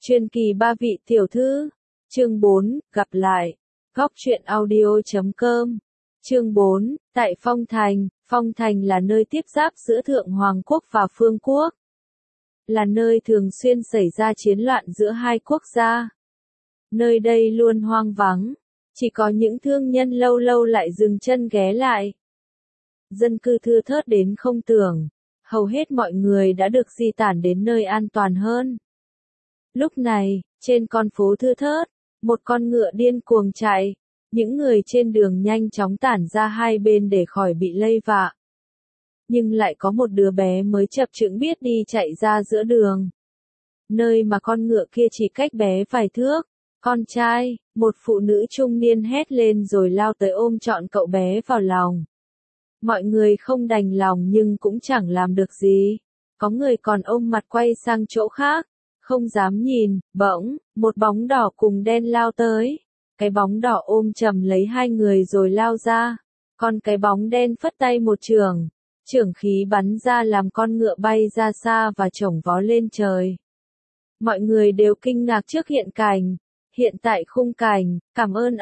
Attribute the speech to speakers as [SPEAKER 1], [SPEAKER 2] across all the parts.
[SPEAKER 1] Truyền kỳ ba vị tiểu thư. Chương 4, gặp lại. Góc truyện audio.com. Chương 4, tại Phong Thành. Phong Thành là nơi tiếp giáp giữa Thượng Hoàng quốc và Phương quốc. Là nơi thường xuyên xảy ra chiến loạn giữa hai quốc gia. Nơi đây luôn hoang vắng. Chỉ có những thương nhân lâu lâu lại dừng chân ghé lại. Dân cư thưa thớt đến không tưởng. Hầu hết mọi người đã được di tản đến nơi an toàn hơn. Lúc này, trên con phố thưa thớt, một con ngựa điên cuồng chạy. Những người trên đường nhanh chóng tản ra hai bên để khỏi bị lây vạ. Nhưng lại có một đứa bé mới chập chững biết đi chạy ra giữa đường. Nơi mà con ngựa kia chỉ cách bé vài thước. Con trai, một phụ nữ trung niên hét lên rồi lao tới ôm trọn cậu bé vào lòng. Mọi người không đành lòng nhưng cũng chẳng làm được gì. Có người còn ôm mặt quay sang chỗ khác. Không dám nhìn, bỗng, một bóng đỏ cùng đen lao tới. Cái bóng đỏ ôm chầm lấy hai người rồi lao ra. Còn cái bóng đen phất tay một chưởng. Chưởng khí bắn ra làm con ngựa bay ra xa và chổng vó lên trời. Mọi người đều kinh ngạc trước hiện cảnh. Hiện tại khung cảnh, cảm ơn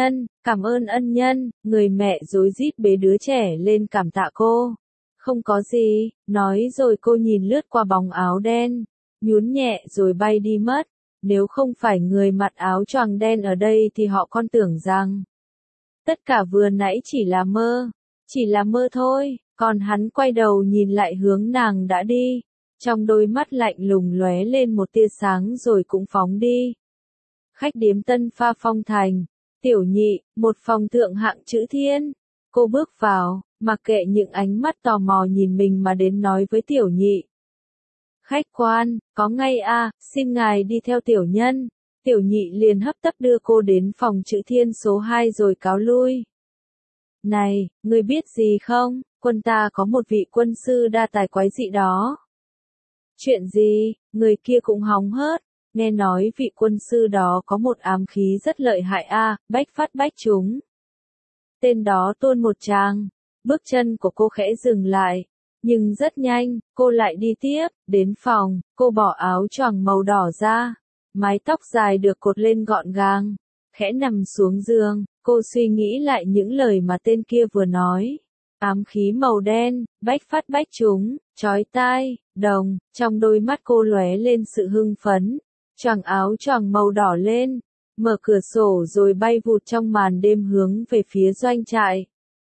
[SPEAKER 1] ân nhân, người mẹ rối rít bế đứa trẻ lên cảm tạ cô. Không có gì, nói rồi cô nhìn lướt qua bóng áo đen. Nhún nhẹ rồi bay đi mất. Nếu không phải người mặc áo choàng đen ở đây thì họ còn tưởng rằng tất cả vừa nãy chỉ là mơ thôi. Còn hắn quay đầu nhìn lại hướng nàng đã đi. Trong đôi mắt lạnh lùng lóe lên một tia sáng rồi cũng phóng đi. Khách điếm Tân Pha Phong Thành. Tiểu nhị, một phòng thượng hạng chữ thiên. Cô bước vào, mặc kệ những ánh mắt tò mò nhìn mình mà đến nói với tiểu nhị. Khách quan, có ngay xin ngài đi theo tiểu nhân. Tiểu nhị liền hấp tấp đưa cô đến phòng chữ thiên số 2 rồi cáo lui. Này, ngươi biết gì không, quân ta có một vị quân sư đa tài quái dị đó. Chuyện gì, người kia cũng hóng hớt, nghe nói vị quân sư đó có một ám khí rất lợi hại bách phát bách trúng. Tên đó tuôn một tràng, bước chân của cô khẽ dừng lại. Nhưng rất nhanh, cô lại đi tiếp, đến phòng, cô bỏ áo choàng màu đỏ ra. Mái tóc dài được cột lên gọn gàng. Khẽ nằm xuống giường, cô suy nghĩ lại những lời mà tên kia vừa nói. Ám khí màu đen, bách phát bách trúng, chói tai, đồng, trong đôi mắt cô lóe lên sự hưng phấn. Choàng áo choàng màu đỏ lên, mở cửa sổ rồi bay vụt trong màn đêm hướng về phía doanh trại.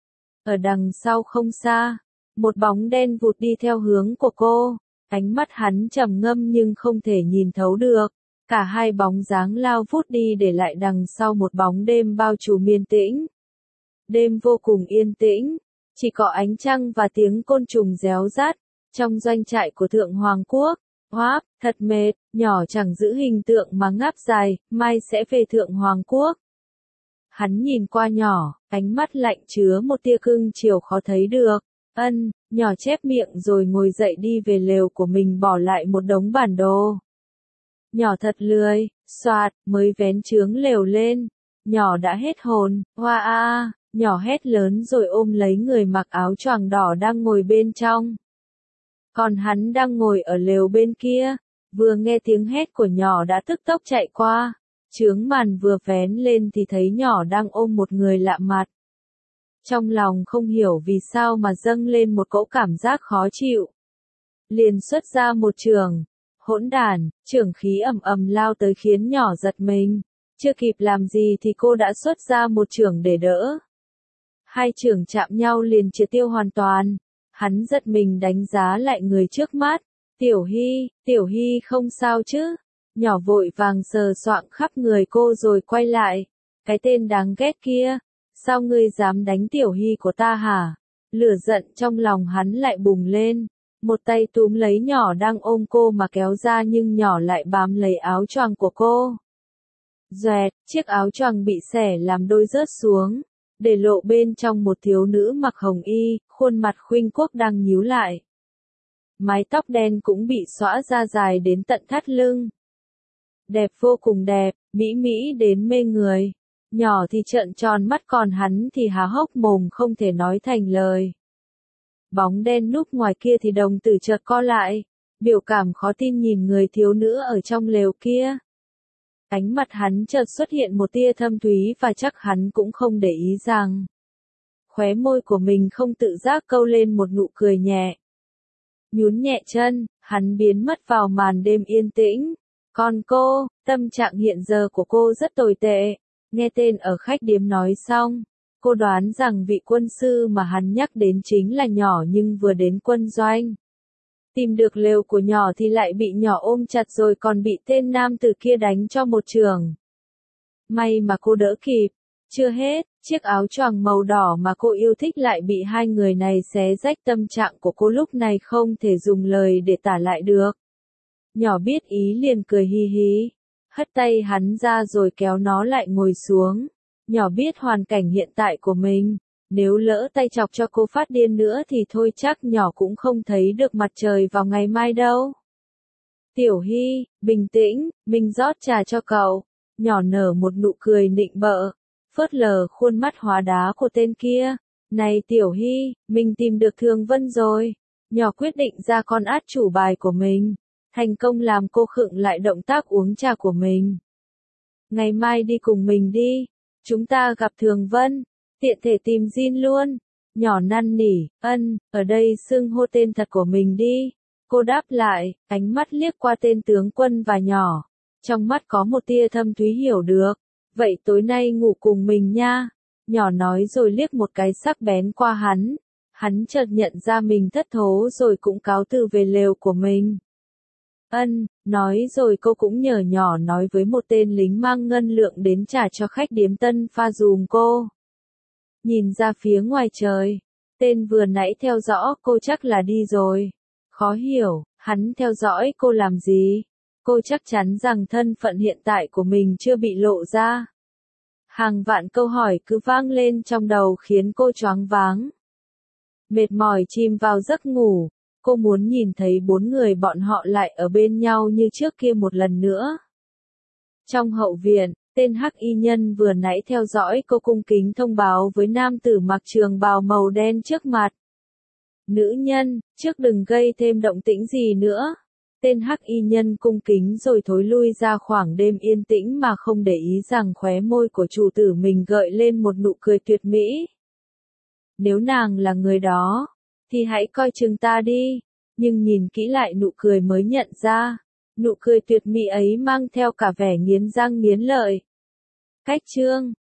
[SPEAKER 1] Ở đằng sau không xa. Một bóng đen vụt đi theo hướng của cô, ánh mắt hắn trầm ngâm nhưng không thể nhìn thấu được. Cả hai bóng dáng lao vút đi để lại đằng sau một bóng đêm bao trùm yên tĩnh. Đêm vô cùng yên tĩnh, chỉ có ánh trăng và tiếng côn trùng réo rắt. Trong doanh trại của Thượng Hoàng quốc, Hoáp, thật mệt, nhỏ chẳng giữ hình tượng mà ngáp dài, mai sẽ về Thượng Hoàng quốc. Hắn nhìn qua nhỏ, ánh mắt lạnh chứa một tia cưng chiều khó thấy được. Nhỏ chép miệng rồi ngồi dậy đi về lều của mình bỏ lại một đống bản đồ. Nhỏ thật lười, soạt, mới vén chướng lều lên. Nhỏ đã hết hồn, hoa nhỏ hét lớn rồi ôm lấy người mặc áo choàng đỏ đang ngồi bên trong. Còn hắn đang ngồi ở lều bên kia, vừa nghe tiếng hét của nhỏ đã tức tốc chạy qua. Chướng màn vừa vén lên thì thấy nhỏ đang ôm một người lạ mặt. Trong lòng không hiểu vì sao mà dâng lên một cỗ cảm giác khó chịu. Liền xuất ra một chưởng, hỗn đản, chưởng khí ầm ầm lao tới khiến nhỏ giật mình. Chưa kịp làm gì thì cô đã xuất ra một chưởng để đỡ. Hai chưởng chạm nhau liền triệt tiêu hoàn toàn. Hắn giật mình đánh giá lại người trước mắt. Tiểu Hy không sao chứ? Nhỏ vội vàng sờ soạng khắp người cô rồi quay lại. Cái tên đáng ghét kia. Sao ngươi dám đánh Tiểu Hy của ta hả? Lửa giận trong lòng hắn lại bùng lên. Một tay túm lấy nhỏ đang ôm cô mà kéo ra nhưng nhỏ lại bám lấy áo choàng của cô. Doẹt, chiếc áo choàng bị xẻ làm đôi rớt xuống. Để lộ bên trong một thiếu nữ mặc hồng y, khuôn mặt khuynh quốc đang nhíu lại. Mái tóc đen cũng bị xõa ra dài đến tận thắt lưng. Đẹp vô cùng đẹp, mỹ mỹ đến mê người. Nhỏ thì trợn tròn mắt còn hắn thì há hốc mồm không thể nói thành lời. Bóng đen núp ngoài kia thì đồng tử chợt co lại. biểu cảm khó tin nhìn người thiếu nữ ở trong lều kia. Ánh mặt hắn chợt xuất hiện một tia thâm thúy và chắc hắn cũng không để ý rằng khóe môi của mình không tự giác câu lên một nụ cười nhẹ. Nhún nhẹ chân, hắn biến mất vào màn đêm yên tĩnh. Còn cô, tâm trạng hiện giờ của cô rất tồi tệ. Nghe tên ở khách điếm nói xong, cô đoán rằng vị quân sư mà hắn nhắc đến chính là nhỏ nhưng vừa đến quân doanh. Tìm được lều của nhỏ thì lại bị nhỏ ôm chặt rồi còn bị tên nam tử kia đánh cho một chưởng. May mà cô đỡ kịp. Chưa hết, chiếc áo choàng màu đỏ mà cô yêu thích lại bị hai người này xé rách, tâm trạng của cô lúc này không thể dùng lời để tả lại được. Nhỏ biết ý liền cười hi hí, hất tay hắn ra rồi kéo nó lại ngồi xuống. Nhỏ biết hoàn cảnh hiện tại của mình, nếu lỡ tay chọc cho cô phát điên nữa thì thôi chắc nhỏ cũng không thấy được mặt trời vào ngày mai đâu. Tiểu Hy, bình tĩnh, mình rót trà cho cậu. Nhỏ nở một nụ cười nịnh bợ, phớt lờ khuôn mắt hóa đá của tên kia. Này Tiểu Hy, mình tìm được Thường Vân rồi. Nhỏ quyết định ra con át chủ bài của mình. Thành công làm cô khựng lại động tác uống trà của mình. Ngày mai đi cùng mình đi. Chúng ta gặp Thường Vân. Tiện thể tìm Jin luôn. Nhỏ năn nỉ, ở đây xưng hô tên thật của mình đi. Cô đáp lại, ánh mắt liếc qua tên tướng quân và nhỏ. Trong mắt có một tia thâm thúy hiểu được. Vậy tối nay ngủ cùng mình nha. Nhỏ nói rồi liếc một cái sắc bén qua hắn. Hắn chợt nhận ra mình thất thố rồi cũng cáo từ về lều của mình. Nói rồi cô cũng nhờ nhỏ nói với một tên lính mang ngân lượng đến trả cho khách điếm Tân Pha dùm cô. Nhìn ra phía ngoài trời, tên vừa nãy theo dõi cô chắc là đi rồi. Khó hiểu, hắn theo dõi cô làm gì? Cô chắc chắn rằng thân phận hiện tại của mình chưa bị lộ ra. Hàng vạn câu hỏi cứ vang lên trong đầu khiến cô choáng váng. Mệt mỏi chìm vào giấc ngủ, cô muốn nhìn thấy bốn người bọn họ lại ở bên nhau như trước kia một lần nữa. Trong hậu viện, tên hắc y nhân vừa nãy theo dõi cô cung kính thông báo với nam tử mặc trường bào màu đen trước mặt. Nữ nhân, trước đừng gây thêm động tĩnh gì nữa. Tên hắc y nhân cung kính rồi thối lui ra khoảng đêm yên tĩnh mà không để ý rằng khóe môi của chủ tử mình gợi lên một nụ cười tuyệt mỹ. Nếu nàng là người đó, thì hãy coi chừng ta đi. Nhưng nhìn kỹ lại nụ cười mới nhận ra, nụ cười tuyệt mỹ ấy mang theo cả vẻ nghiến răng nghiến lợi. Cách chương